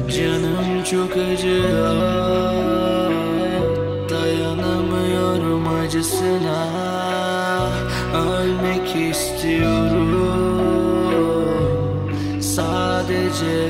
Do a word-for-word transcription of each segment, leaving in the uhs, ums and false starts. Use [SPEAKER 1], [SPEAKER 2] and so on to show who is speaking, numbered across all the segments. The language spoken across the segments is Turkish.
[SPEAKER 1] Canım çok acıyor, dayanamıyorum acısına. Ölmek istiyorum sadece.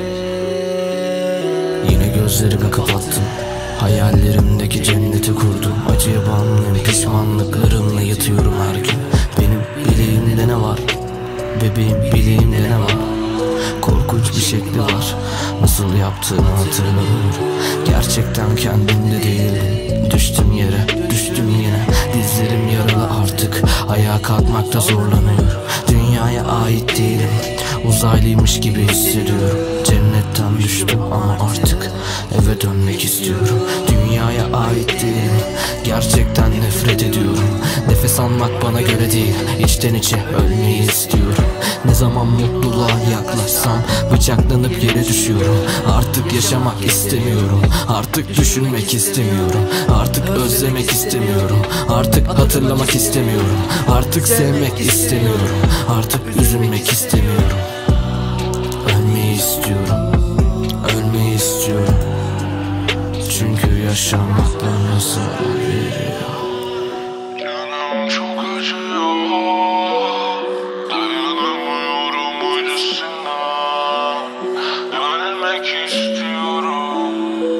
[SPEAKER 2] Yine gözlerimi kapattım, hayallerimdeki cenneti kurdum. Acıya bağımlıyım, pişmanlıklarımla yatıyorum her gün. Benim bileğimde ne var? Bebeğim bileğimde ne var? Korkunç bir şekli var, nasıl yaptığını hatırlamıyorum. Gerçekten kendimde değildim. Düştüm yere, düştüm yine. Dizlerim yaralı artık, ayağa kalkmakta zorlanıyorum. Dünyaya ait değilim, uzaylıymış gibi hissediyorum. Cennetten düştüm ama artık eve dönmek istiyorum. Dünyaya ait değilim, gerçekten nefret ediyorum. Nefes almak bana göre değil, içten içe ölmeyi istiyorum. Ne zaman mutluluğa yaklaşsam bıçaklanıp yere düşüyorum. Artık yaşamak istemiyorum, artık düşünmek istemiyorum. Artık özlemek istemiyorum, artık hatırlamak istemiyorum. Artık sevmek istemiyorum, artık üzülmek istemiyorum. Ölmeyi istiyorum, ölmeyi istiyorum. Çünkü yaşamak bana zarar veriyor.
[SPEAKER 3] Canım çok acıyor, dayanamıyorum acısına. Ölmek istiyorum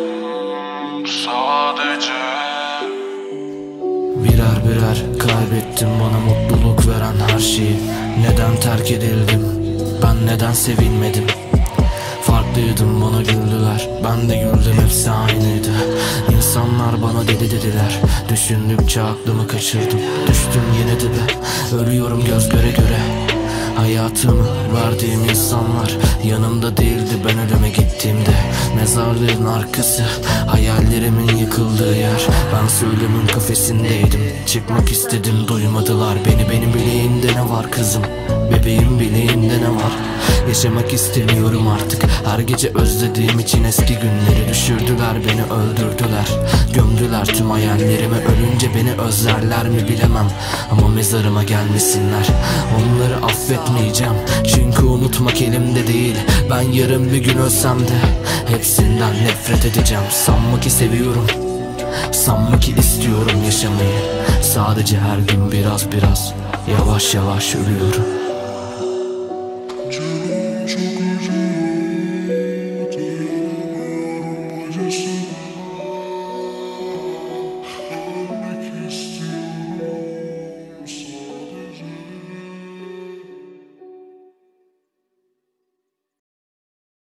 [SPEAKER 3] sadece.
[SPEAKER 2] Birer birer kaybettim bana mutluluk veren her şeyi. Neden terk edildim? Ben neden sevilmedim? Farklıydım, bana güldüler, ben de güldüm, hepsi aynıydı. İnsanlar bana deli dediler, düşündükçe aklımı kaçırdım. Düştüm yine dibe, ölüyorum göz göre göre. Hayatımı verdiğim insanlar yanımda değildi ben ölüme gittiğimde. Mezarlığın arkası, hayallerimin yıkıldığı yer. Ben söylümün kafesindeydim, çıkmak istedim, duymadılar beni. Benim bileğimde ne var kızım? Bebeğim bileğimde ne var? Yaşamak istemiyorum artık. Her gece özlediğim için eski günleri düşürdüler, beni öldürdüler. Gömdüler tüm hayallerimi, ölünce beni özlerler mi bilemem. Ama mezarıma gelmesinler, onları affetmeyeceğim. Çünkü unutmak elimde değil. Ben yarın bir gün ölsem de hepsinden nefret edeceğim. Sanma ki seviyorum, sanma ki istiyorum yaşamayı. Sadece her gün biraz biraz, yavaş yavaş ölüyorum.